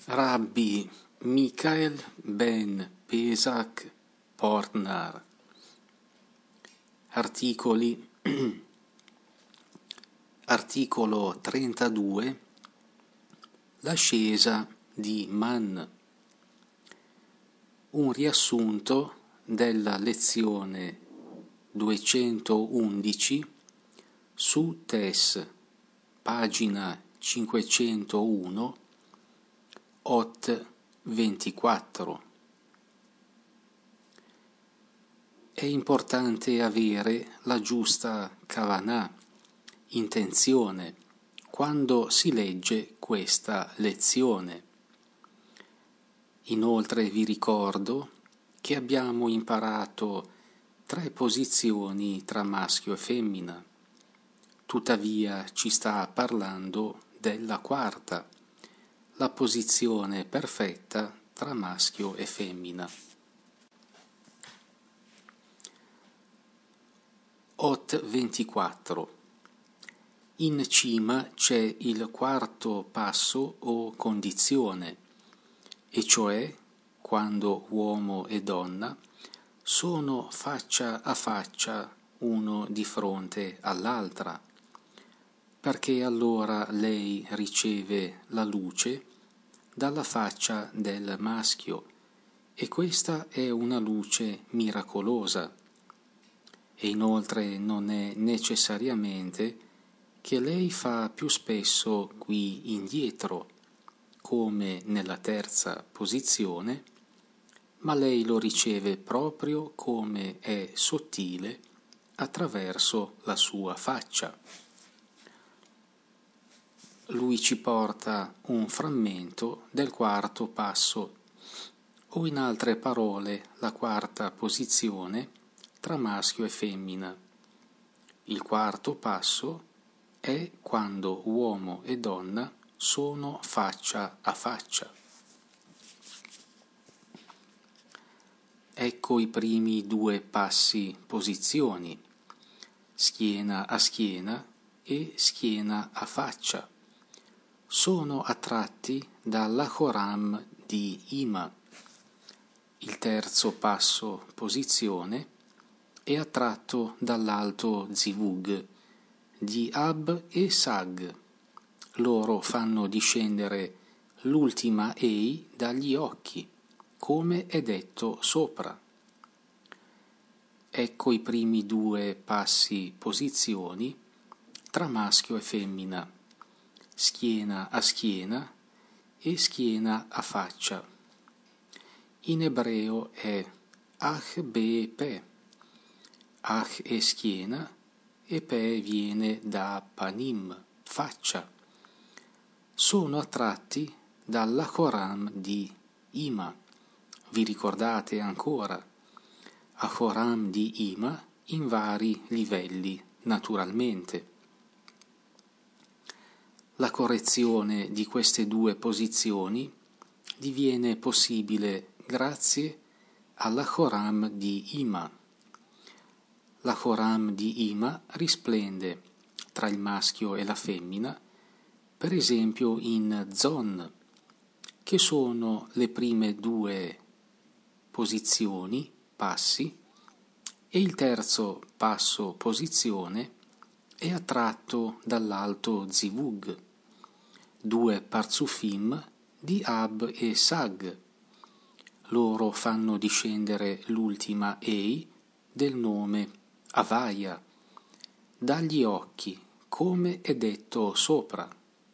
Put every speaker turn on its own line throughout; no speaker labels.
Rabbi Michael ben Pesach Portnar. Articoli Articolo 32. L'ascesa di Man. Un riassunto della lezione 211 su Tes, pagina 501, Ot 24. È importante avere la giusta kavanah, intenzione, quando si legge questa lezione. Inoltre vi ricordo che abbiamo imparato 3 posizioni tra maschio e femmina. Tuttavia ci sta parlando della quarta, la posizione perfetta tra maschio e femmina. Ot 24. In cima c'è il quarto passo o condizione, e cioè quando uomo e donna sono faccia a faccia uno di fronte all'altra, perché allora lei riceve la luce dalla faccia del maschio, e questa è una luce miracolosa. E inoltre non è necessariamente che lei fa più spesso qui indietro, come nella terza posizione, ma lei lo riceve proprio come è sottile attraverso la sua faccia. Lui ci porta un frammento del quarto passo, o in altre parole la quarta posizione tra maschio e femmina. Il quarto passo è quando uomo e donna sono faccia a faccia. Ecco i primi 2 passi posizioni, schiena a schiena e schiena a faccia. Sono attratti dall'Achoram di Ima. Il terzo passo posizione è attratto dall'alto Zivug di Ab e Sag. Loro fanno discendere l'ultima Ei dagli occhi, come è detto sopra. Ecco i primi 2 passi posizioni tra maschio e femmina, schiena a schiena e schiena a faccia. In ebreo è Ach be pe. Ach è schiena e pe viene da panim, faccia. Sono attratti dall'Achoram di Ima. Vi ricordate ancora? Achoram di Ima in vari livelli, naturalmente. La correzione di queste 2 posizioni diviene possibile grazie all'Achoram di Ima. L'Achoram di Ima risplende tra il maschio e la femmina, per esempio in Zon, che sono le prime 2 posizioni, passi, e il terzo passo posizione è attratto dall'alto Zivug, 2 parzufim di Ab e Sag. Loro fanno discendere l'ultima Ei del nome Avaya dagli occhi, come è detto sopra.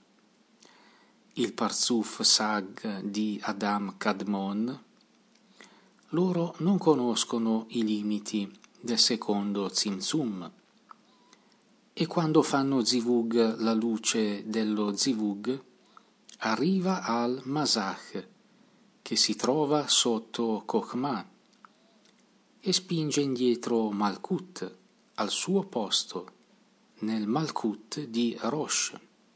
Il parzuf Sag di Adam Kadmon. Loro non conoscono i limiti del secondo Tzimtzum, e quando fanno Zivug, la luce dello Zivug arriva al Masach, che si trova sotto Chokhmah, e spinge indietro Malkut al suo posto, nel Malkut di Rosh.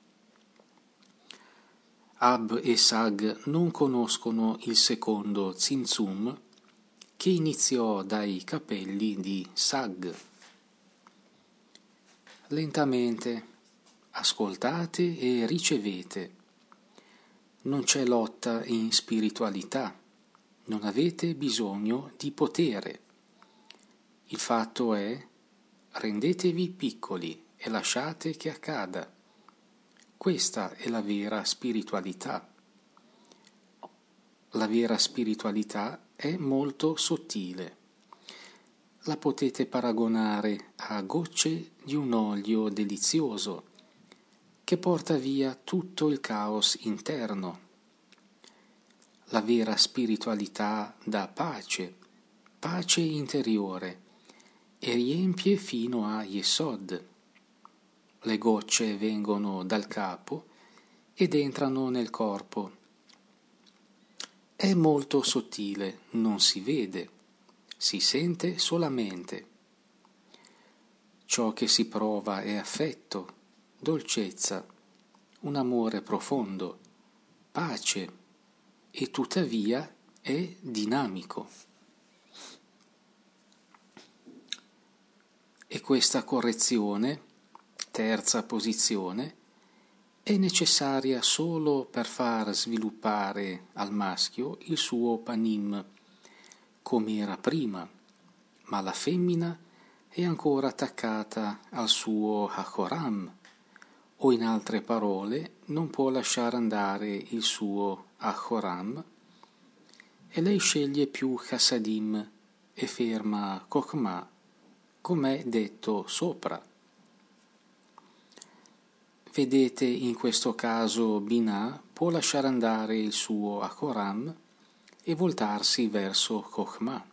Ab e Sag non conoscono il secondo Tzimtzum, che iniziò dai capelli di Sag. Lentamente ascoltate e ricevete. non c'è lotta in spiritualità, non avete bisogno di potere. Il fatto è, rendetevi piccoli e lasciate che accada. Questa è la vera spiritualità. La vera spiritualità è molto sottile. La potete paragonare a gocce di un olio delizioso che porta via tutto il caos interno. La vera spiritualità dà pace, pace interiore, e riempie fino a Yesod. Le gocce vengono dal capo ed entrano nel corpo. È molto sottile, non si vede, si sente solamente. Ciò che si prova è affetto, dolcezza, un amore profondo, pace, e tuttavia è dinamico. E questa correzione, terza posizione, è necessaria solo per far sviluppare al maschio il suo panim, come era prima, ma la femmina è ancora attaccata al suo hachoram, o in altre parole non può lasciare andare il suo hachoram, e lei sceglie più chassadim e ferma kochma, come è detto sopra. Vedete, in questo caso Binah può lasciare andare il suo hachoram e voltarsi verso kochma.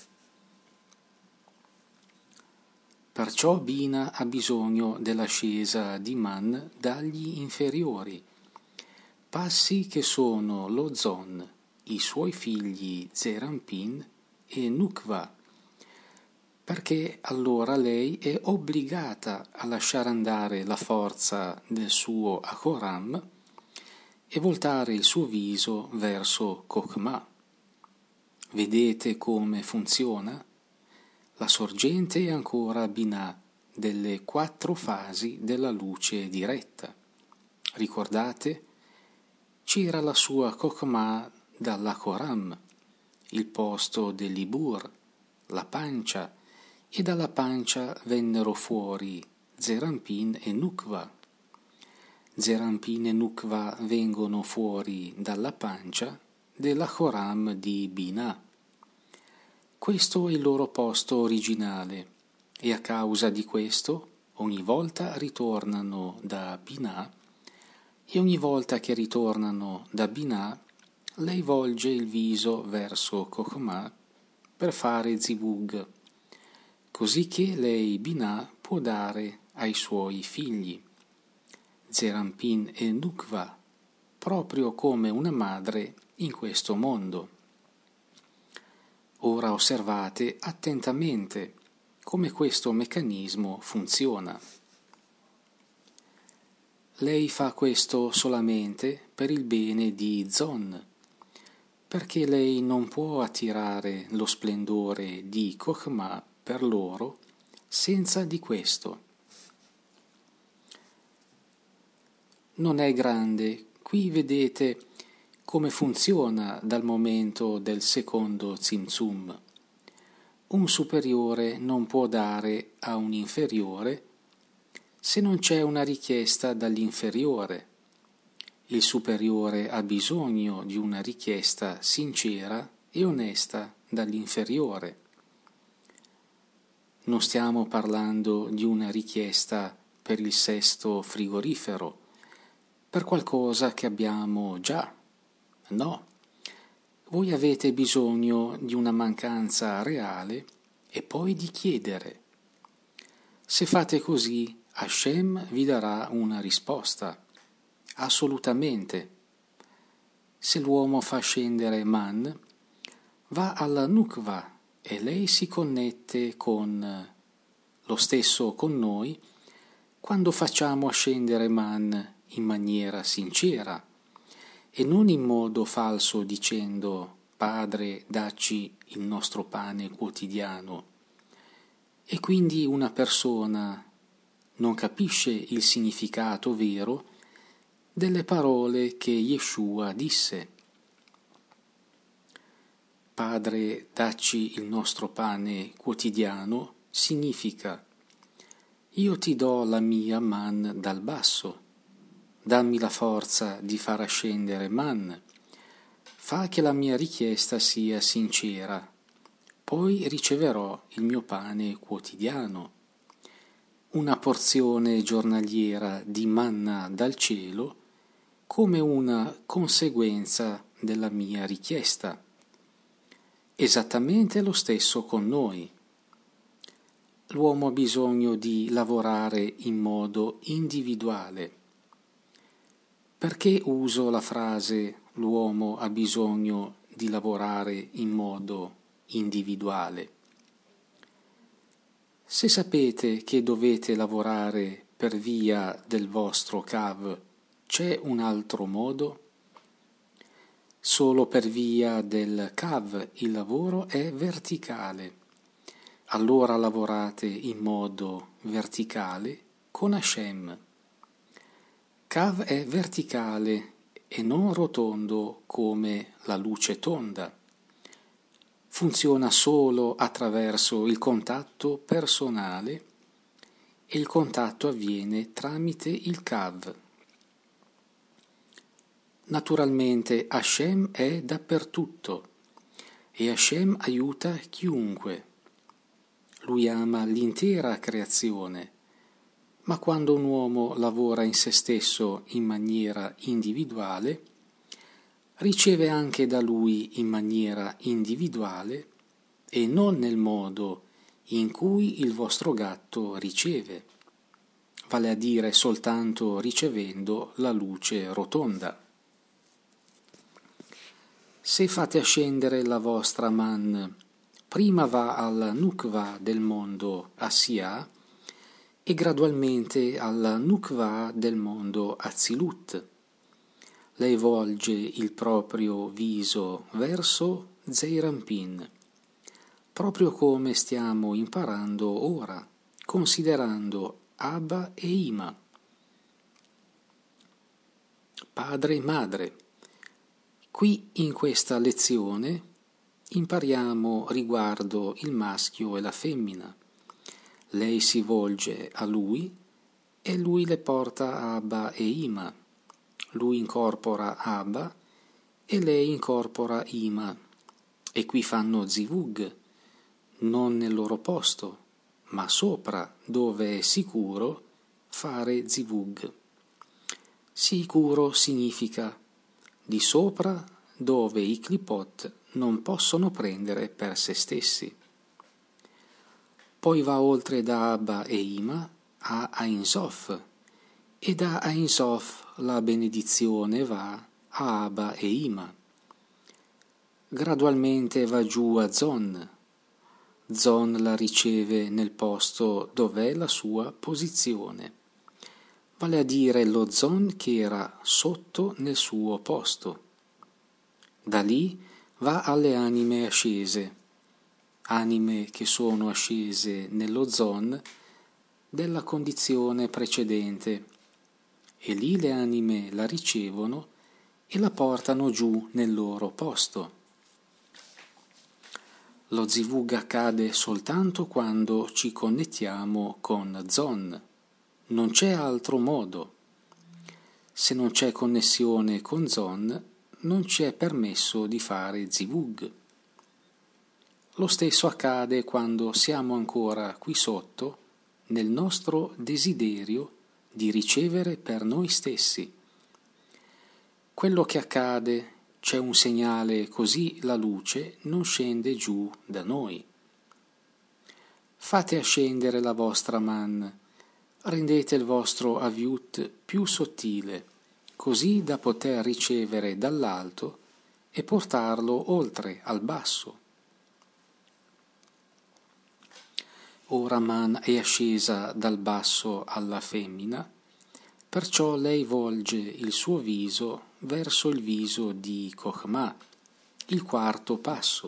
Perciò Binah ha bisogno dell'ascesa di Man dagli inferiori, passi che sono lo Zon, i suoi figli Zerampin e Nukva, perché allora lei è obbligata a lasciare andare la forza del suo hachoram e voltare il suo viso verso Kochma. Vedete come funziona? La sorgente è ancora Binah delle 4 fasi della luce diretta. Ricordate? C'era la sua Kochma dall'hachoram, il posto dell'ibur, la pancia, e dalla pancia vennero fuori Zerampin e Nukva. Zerampin e Nukva vengono fuori dalla pancia dell'hachoram di Binah. Questo è il loro posto originale e a causa di questo ogni volta ritornano da Binah e ogni volta che ritornano da Binah lei volge il viso verso Kochma per fare zivug, così che lei Binah può dare ai suoi figli, Zerampin e Nukva, proprio come una madre in questo mondo. Ora osservate attentamente come questo meccanismo funziona. Lei fa questo solamente per il bene di Zon, perché lei non può attirare lo splendore di Kochma per loro senza di questo. Non è grande, qui vedete come funziona dal momento del secondo Tzimtzum. Un superiore non può dare a un inferiore se non c'è una richiesta dall'inferiore. Il superiore ha bisogno di una richiesta sincera e onesta dall'inferiore. Non stiamo parlando di una richiesta per il sesto frigorifero, per qualcosa che abbiamo già. No, voi avete bisogno di una mancanza reale e poi di chiedere. Se fate così, Hashem vi darà una risposta. Assolutamente. Se l'uomo fa scendere Man, va alla Nukva e lei si connette con lo stesso con noi quando facciamo ascendere Man in maniera sincera e non in modo falso dicendo Padre, dacci il nostro pane quotidiano. E quindi una persona non capisce il significato vero delle parole che Yeshua disse. Padre, dacci il nostro pane quotidiano significa: io ti do la mia man dal basso, dammi la forza di far ascendere man, fa che la mia richiesta sia sincera, poi riceverò il mio pane quotidiano, una porzione giornaliera di manna dal cielo come una conseguenza della mia richiesta. Esattamente lo stesso con noi. L'uomo ha bisogno di lavorare in modo individuale. Perché uso la frase l'uomo ha bisogno di lavorare in modo individuale? Se sapete che dovete lavorare per via del vostro Kav, c'è un altro modo? Solo per via del Kav il lavoro è verticale. Allora lavorate in modo verticale con Hashem. Kav è verticale e non rotondo come la luce tonda. Funziona solo attraverso il contatto personale e il contatto avviene tramite il Kav. Naturalmente Hashem è dappertutto e Hashem aiuta chiunque. Lui ama l'intera creazione, ma quando un uomo lavora in se stesso in maniera individuale, riceve anche da lui in maniera individuale e non nel modo in cui il vostro gatto riceve, vale a dire soltanto ricevendo la luce rotonda. Se fate ascendere la vostra man, prima va alla Nukva del mondo Assia e gradualmente alla Nukva del mondo Azilut. Lei volge il proprio viso verso Zeirampin, proprio come stiamo imparando ora, considerando Abba e Ima, padre e madre. Qui in questa lezione impariamo riguardo il maschio e la femmina. Lei si volge a lui e lui le porta Abba e Ima. Lui incorpora Abba e lei incorpora Ima. E qui fanno zivug, non nel loro posto, ma sopra, dove è sicuro fare zivug. Sicuro significa di sopra, dove i klipot non possono prendere per se stessi. Poi va oltre da Abba e Ima a Ein Sof, e da Ein Sof la benedizione va a Abba e Ima. Gradualmente va giù a Zon. Zon la riceve nel posto dov'è la sua posizione, vale a dire lo Zon che era sotto nel suo posto. Da lì va alle anime ascese, anime che sono ascese nello Zon della condizione precedente, e lì le anime la ricevono e la portano giù nel loro posto. Lo zivug accade soltanto quando ci connettiamo con Zon, non c'è altro modo. Se non c'è connessione con Zon, non ci è permesso di fare zivug. Lo stesso accade quando siamo ancora qui sotto, nel nostro desiderio di ricevere per noi stessi. Quello che accade, c'è un segnale, così la luce non scende giù da noi. Fate ascendere la vostra man, rendete il vostro aviut più sottile, così da poter ricevere dall'alto e portarlo oltre al basso. Ora Man è ascesa dal basso alla femmina, perciò lei volge il suo viso verso il viso di Chokhmah, il quarto passo.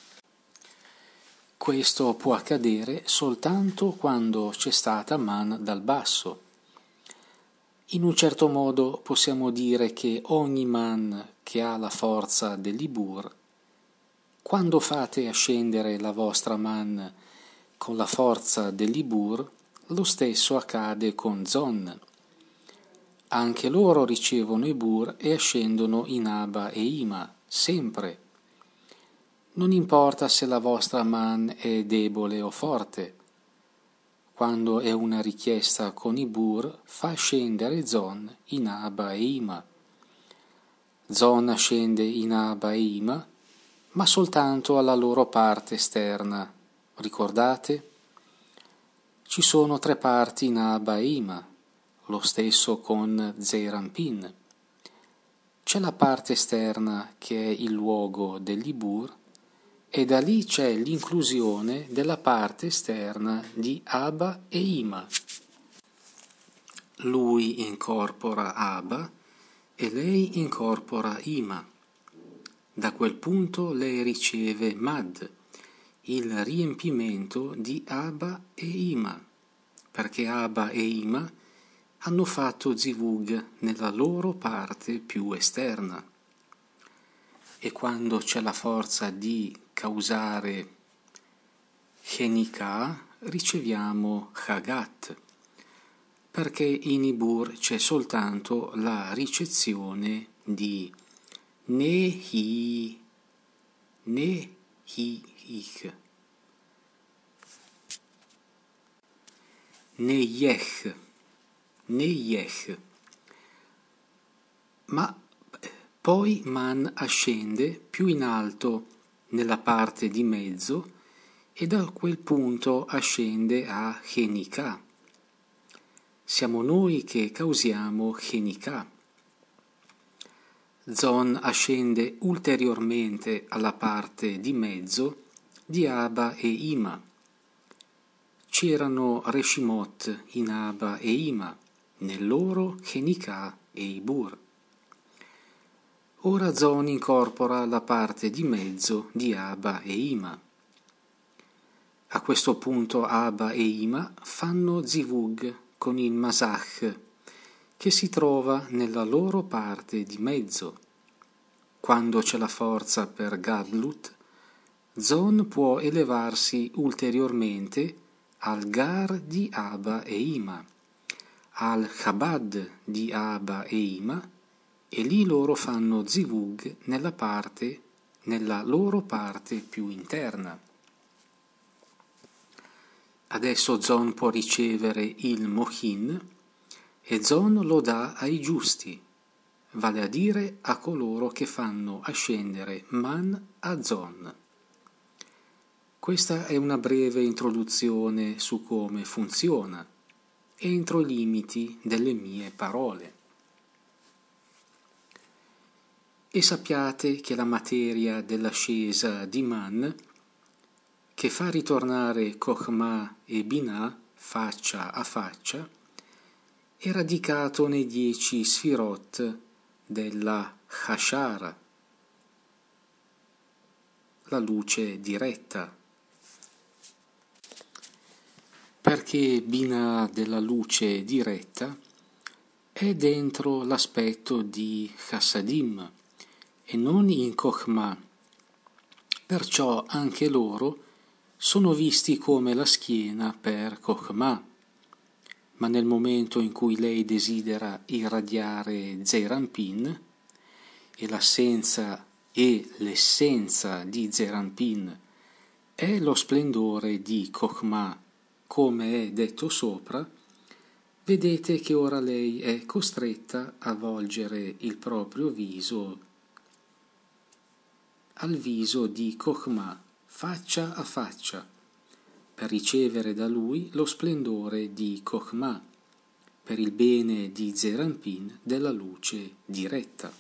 Questo può accadere soltanto quando c'è stata Man dal basso. In un certo modo possiamo dire che ogni man che ha la forza dell'Ibur, quando fate ascendere la vostra man con la forza dell'Ibur, lo stesso accade con Zon. Anche loro ricevono Ibur e ascendono in Abba e Ima, sempre. Non importa se la vostra man è debole o forte. Quando è una richiesta con Ibur, fa scendere Zon in Abba e Ima. Zon ascende in Abba e Ima, ma soltanto alla loro parte esterna. Ricordate? Ci sono 3 parti in Abba e Ima, lo stesso con Zeir Anpin. C'è la parte esterna che è il luogo dell'Ibur, e da lì c'è l'inclusione della parte esterna di Abba e Ima. Lui incorpora Abba e lei incorpora Ima. Da quel punto lei riceve Mad, il riempimento di Abba e Ima, perché Abba e Ima hanno fatto Zivug nella loro parte più esterna. E quando c'è la forza di causare Chenika, riceviamo Chagat, perché in Ibur c'è soltanto la ricezione di Nehi, Nehich, Neyech, ma poi Man ascende più in alto nella parte di mezzo e da quel punto ascende a Chenika. Siamo noi che causiamo Chenika. Zon ascende ulteriormente alla parte di mezzo di Abba e Ima. C'erano Reshimot in Abba e Ima, nel loro Chenika e Ibur. Ora Zon incorpora la parte di mezzo di Abba e Ima. A questo punto Abba e Ima fanno Zivug con il Masach, che si trova nella loro parte di mezzo. Quando c'è la forza per Gadlut, Zon può elevarsi ulteriormente al Gar di Abba e Ima, al Chabad di Abba e Ima, e lì loro fanno Zivug nella loro parte più interna. Adesso Zon può ricevere il Mochin e Zon lo dà ai giusti, vale a dire a coloro che fanno ascendere Man a Zon. Questa è una breve introduzione su come funziona, entro i limiti delle mie parole. E sappiate che la materia dell'ascesa di Man, che fa ritornare Chokhmah e Binah faccia a faccia, è radicato nei 10 Sfirot della Hashara, la luce diretta, perché Binah della luce diretta è dentro l'aspetto di Chassadim e non in Chokhmah, perciò anche loro sono visti come la schiena per Chokhmah, ma nel momento in cui lei desidera irradiare Zeir Anpin e l'assenza e l'essenza di Zeir Anpin è lo splendore di Chokhmah, come è detto sopra, vedete che ora lei è costretta a volgere il proprio viso al viso di Chokhmah, faccia a faccia, per ricevere da lui lo splendore di Chokhmah, per il bene di Zeir Anpin della luce diretta.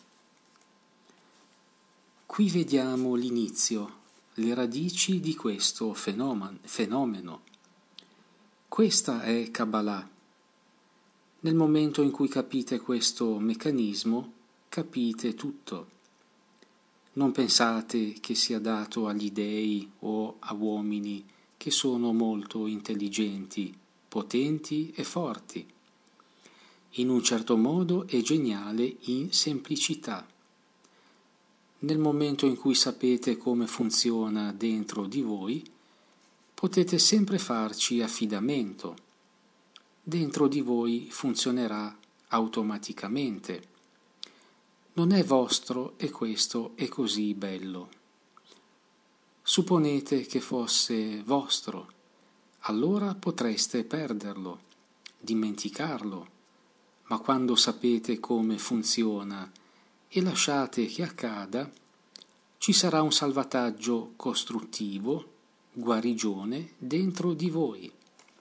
Qui vediamo l'inizio, le radici di questo fenomeno. Questa è Kabbalah. Nel momento in cui capite questo meccanismo, capite tutto. Non pensate che sia dato agli dei o a uomini che sono molto intelligenti, potenti e forti. in un certo modo è geniale in semplicità. Nel momento in cui sapete come funziona dentro di voi, potete sempre farci affidamento. Dentro di voi funzionerà automaticamente. Non è vostro e questo è così bello. Supponete che fosse vostro, allora potreste perderlo, dimenticarlo, ma quando sapete come funziona e lasciate che accada, ci sarà un salvataggio costruttivo, guarigione dentro di voi.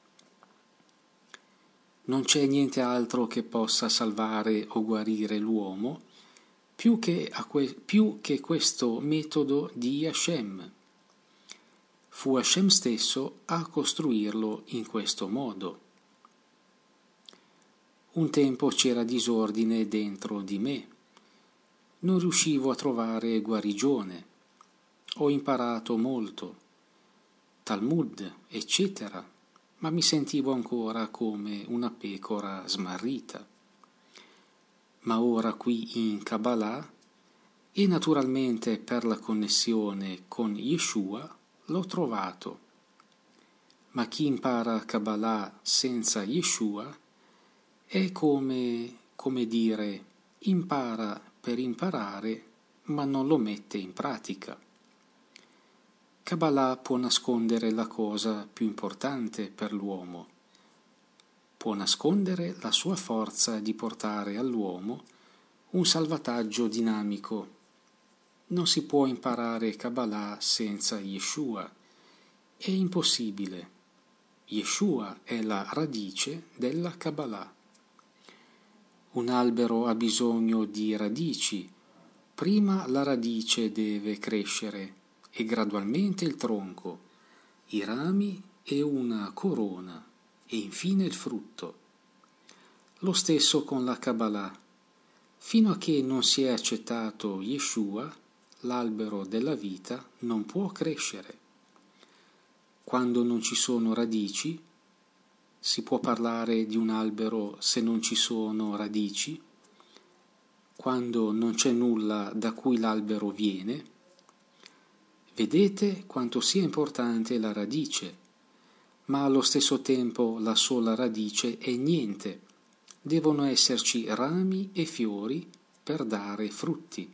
Non c'è niente altro che possa salvare o guarire l'uomo più che questo metodo di Hashem. Fu Hashem stesso a costruirlo in questo modo. Un tempo c'era disordine dentro di me. Non riuscivo a trovare guarigione. Ho imparato molto, Talmud, eccetera, ma mi sentivo ancora come una pecora smarrita. Ma ora qui in Kabbalah, e naturalmente per la connessione con Yeshua, l'ho trovato. Ma chi impara Kabbalah senza Yeshua è come dire, impara per imparare, ma non lo mette in pratica. Kabbalah può nascondere la cosa più importante per l'uomo. Può nascondere la sua forza di portare all'uomo un salvataggio dinamico. Non si può imparare Kabbalah senza Yeshua. È impossibile. Yeshua è la radice della Kabbalah. Un albero ha bisogno di radici. Prima la radice deve crescere e gradualmente il tronco, i rami e una corona e infine il frutto. Lo stesso con la Kabbalah. Fino a che non si è accettato Yeshua, l'albero della vita non può crescere. Quando non ci sono radici, si può parlare di un albero se non ci sono radici? Quando non c'è nulla da cui l'albero viene? Vedete quanto sia importante la radice, ma allo stesso tempo la sola radice è niente. Devono esserci rami e fiori per dare frutti.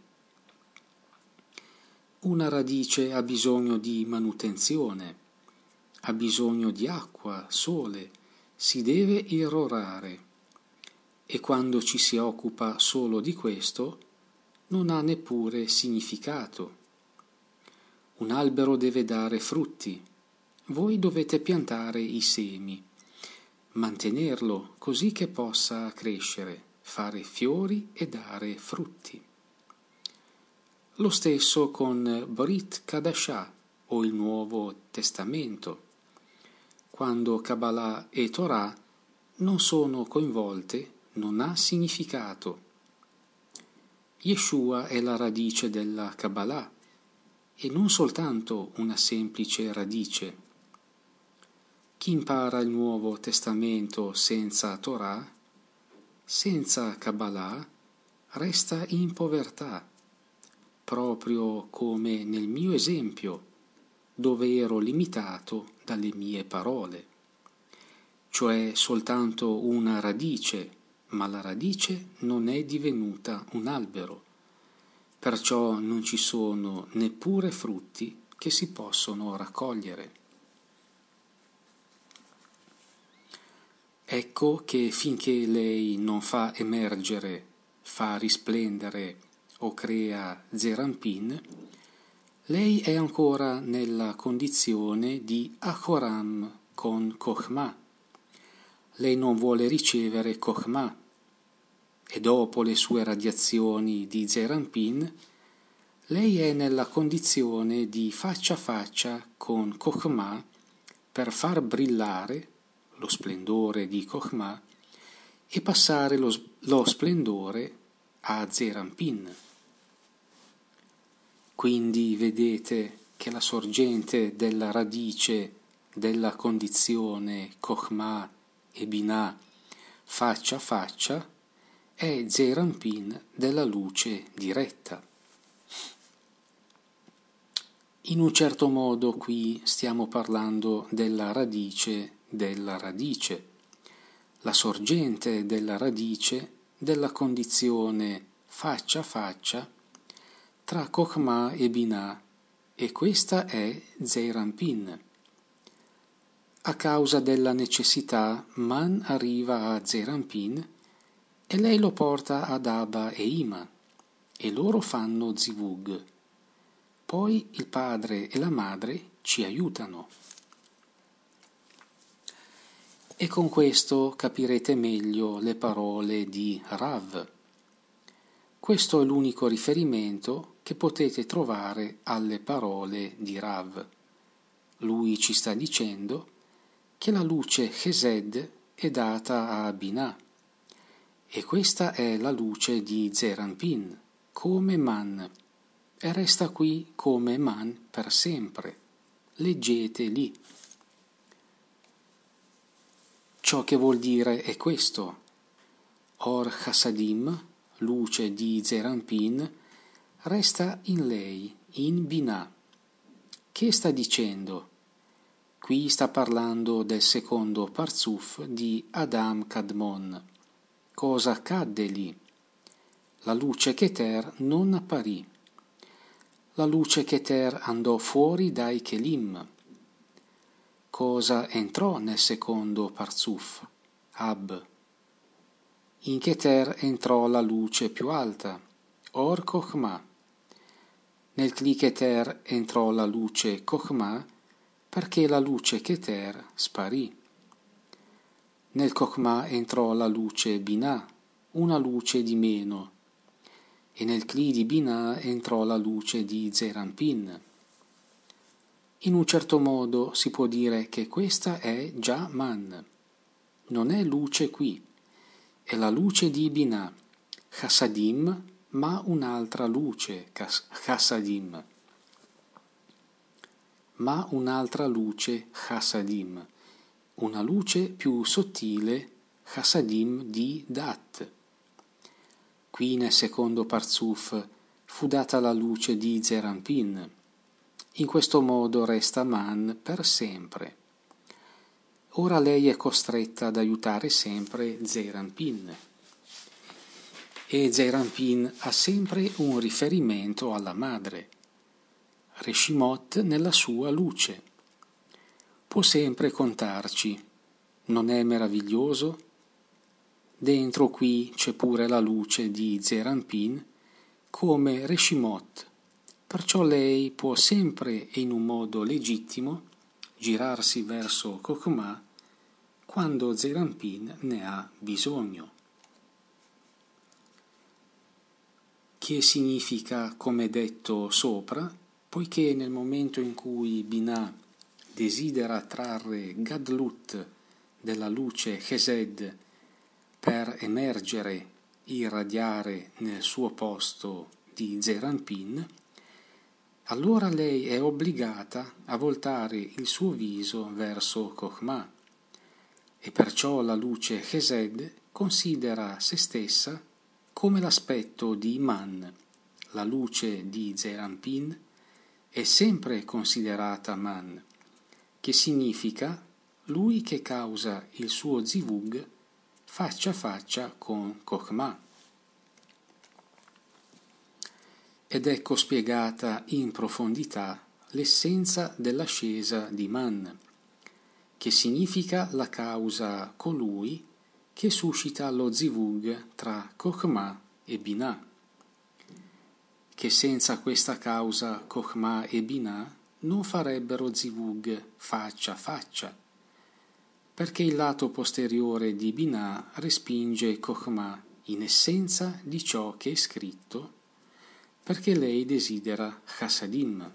Una radice ha bisogno di manutenzione, ha bisogno di acqua, sole, si deve irrorare. E quando ci si occupa solo di questo, non ha neppure significato. Un albero deve dare frutti. Voi dovete piantare i semi, mantenerlo così che possa crescere, fare fiori e dare frutti. Lo stesso con Brit Kadashah o il Nuovo Testamento. Quando Kabbalah e Torah non sono coinvolte, non ha significato. Yeshua è la radice della Kabbalah e non soltanto una semplice radice. Chi impara il Nuovo Testamento senza Torah, senza Kabbalah, resta in povertà, proprio come nel mio esempio, dove ero limitato dalle mie parole, cioè soltanto una radice, ma la radice non è divenuta un albero, perciò non ci sono neppure frutti che si possono raccogliere. Ecco che finché lei non fa emergere, fa risplendere o crea Zerampin, lei è ancora nella condizione di Achoram con Chokhmah. Lei non vuole ricevere Chokhmah e dopo le sue radiazioni di Zerampin, lei è nella condizione di faccia a faccia con Chokhmah per far brillare lo splendore di Chokhmah e passare lo splendore a Zerampin. Quindi vedete che la sorgente della radice della condizione Chokhmah e Binah faccia a faccia, è Zeir Anpin della luce diretta. In un certo modo qui stiamo parlando della radice della radice, la sorgente della radice della condizione faccia a faccia tra Chokhmah e Binah, e questa è Zeir Anpin. A causa della necessità, Man arriva a Zeir Anpin e lei lo porta ad Abba e Ima, e loro fanno zivug. Poi il padre e la madre ci aiutano. E con questo capirete meglio le parole di Rav. Questo è l'unico riferimento che potete trovare alle parole di Rav. Lui ci sta dicendo che la luce Chesed è data a Binah, e questa è la luce di Zeir Anpin, come Man, e resta qui come Man per sempre. Leggete lì. Ciò che vuol dire è questo: Or Chassadim, luce di Zeir Anpin, resta in lei, in Binah. Che sta dicendo? Qui sta parlando del secondo Parzuf di Adam Kadmon. Cosa accadde lì? La luce Keter non apparì. La luce Keter andò fuori dai Kelim. Cosa entrò nel secondo Parzuf? Ab. In Keter entrò la luce più alta, Or Chokhmah. Nel Kli Keter entrò la luce Chokhmah perché la luce Keter sparì. Nel Chokhmah entrò la luce Binah, una luce di meno, e nel Kli di Binah entrò la luce di Zeir Anpin. In un certo modo si può dire che questa è già Man. Non è luce qui, è la luce di Binah, Chassadim, ma un'altra luce, Chassadim. Ma un'altra luce Chassadim, una luce più sottile, Chassadim di Dat. Qui nel secondo Parzuf fu data la luce di Zeir Anpin. In questo modo resta Man per sempre. Ora lei è costretta ad aiutare sempre Zeir Anpin. E Zeir Anpin ha sempre un riferimento alla madre, Reshimot nella sua luce. Può sempre contarci. Non è meraviglioso? Dentro qui c'è pure la luce di Zeir Anpin come Reshimot. Perciò lei può sempre e in un modo legittimo girarsi verso Chokhmah quando Zeir Anpin ne ha bisogno. Che significa, come detto sopra, poiché nel momento in cui Binah desidera trarre Gadlut della luce Chesed per emergere, irradiare nel suo posto di Zeir Anpin, allora lei è obbligata a voltare il suo viso verso Chokhmah, e perciò la luce Chesed considera se stessa come l'aspetto di Man. La luce di Zeir Anpin è sempre considerata Man, che significa lui che causa il suo zivug faccia a faccia con Chokhmah. Ed ecco spiegata in profondità l'essenza dell'ascesa di Man, che significa la causa colui che suscita lo zivug tra Chokhmah e Binah, che senza questa causa Chokhmah e Binah non farebbero zivug faccia a faccia, perché il lato posteriore di Binah respinge Chokhmah in essenza di ciò che è scritto, perché lei desidera Chassadim.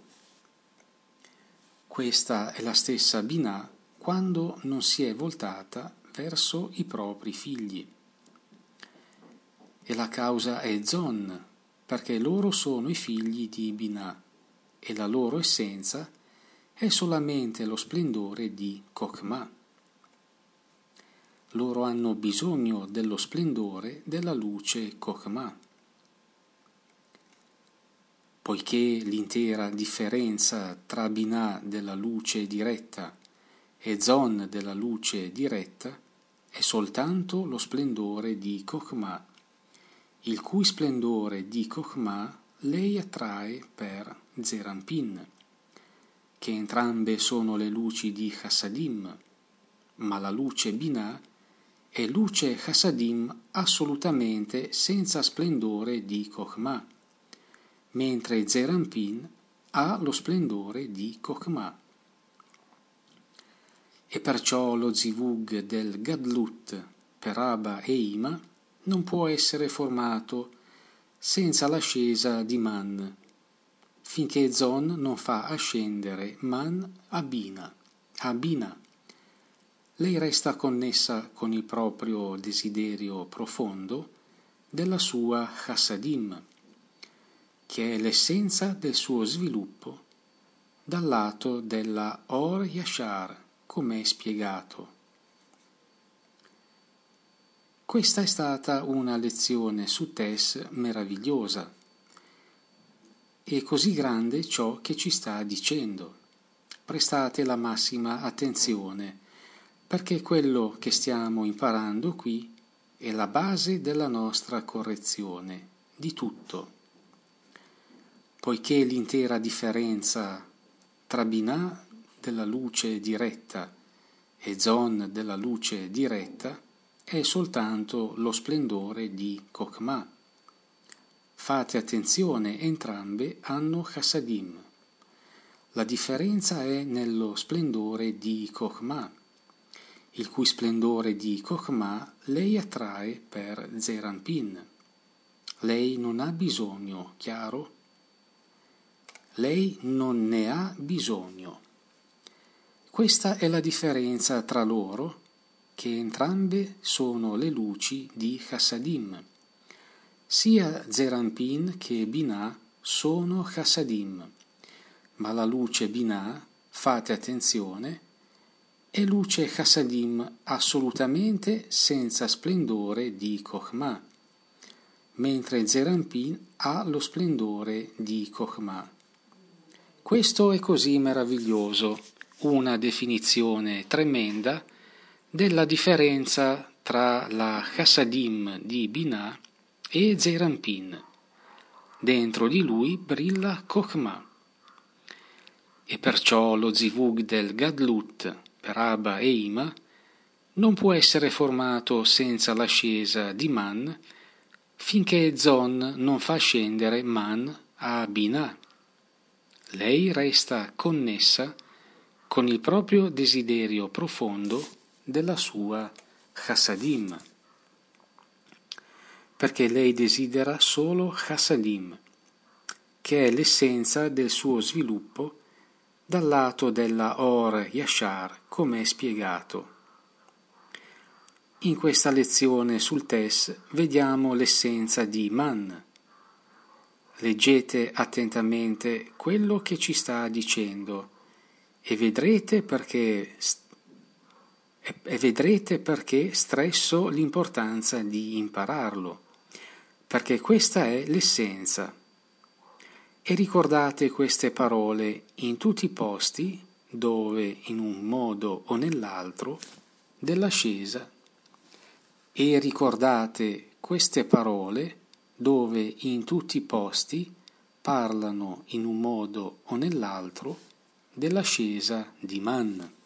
Questa è la stessa Binah quando non si è voltata verso i propri figli. E la causa è Zon, perché loro sono i figli di Binah, e la loro essenza è solamente lo splendore di Chokhmah. loro hanno bisogno dello splendore della luce Chokhmah. Poiché l'intera differenza tra Binah della luce diretta e Zon della luce diretta è soltanto lo splendore di Chokhmah, il cui splendore di Chokhmah lei attrae per Zeranpin, che entrambe sono le luci di Chassadim, ma la luce Binah è luce Chassadim assolutamente senza splendore di Chokhmah, mentre Zeranpin ha lo splendore di Chokhmah. E perciò lo zivug del Gadlut per Abba e Ima non può essere formato senza l'ascesa di Man, finché Zon non fa ascendere Man a Binah. Lei resta connessa con il proprio desiderio profondo della sua Chassadim, che è l'essenza del suo sviluppo dal lato della Or Yashar, come è spiegato. Questa è stata una lezione su Tess meravigliosa e così grande ciò che ci sta dicendo. Prestate la massima attenzione, perché quello che stiamo imparando qui è la base della nostra correzione di tutto. Poiché l'intera differenza tra Binah della luce diretta e Zon della luce diretta è soltanto lo splendore di Chokhmah. Fate attenzione, entrambe hanno Chassadim. La differenza è nello splendore di Chokhmah, il cui splendore di Chokhmah lei attrae per Zeranpin. Lei non ha bisogno, chiaro? Lei non ne ha bisogno. Questa è la differenza tra loro, che entrambe sono le luci di Chassadim. Sia Zeranpin che Binah sono Chassadim, ma la luce Binah, fate attenzione, è luce Chassadim assolutamente senza splendore di Chokhmah, mentre Zeranpin ha lo splendore di Chokhmah. Questo è così meraviglioso, una definizione tremenda della differenza tra la Chassadim di Binah e Zeranpin. Dentro di lui brilla Chokhmah. E perciò lo zivug del Gadlut per Abba e Ima non può essere formato senza l'ascesa di Man, finché Zon non fa scendere Man a Binah. Lei resta connessa con il proprio desiderio profondo della sua Chassadim, perché lei desidera solo Chassadim, che è l'essenza del suo sviluppo dal lato della Or Yashar, come è spiegato. In questa lezione sul Tess vediamo l'essenza di Man. Leggete attentamente quello che ci sta dicendo e vedrete perché stresso l'importanza di impararlo, perché questa è l'essenza. E ricordate queste parole in tutti i posti dove, in un modo o nell'altro, dell'ascesa. E ricordate queste parole dove in tutti i posti parlano in un modo o nell'altro dell'ascesa di Man.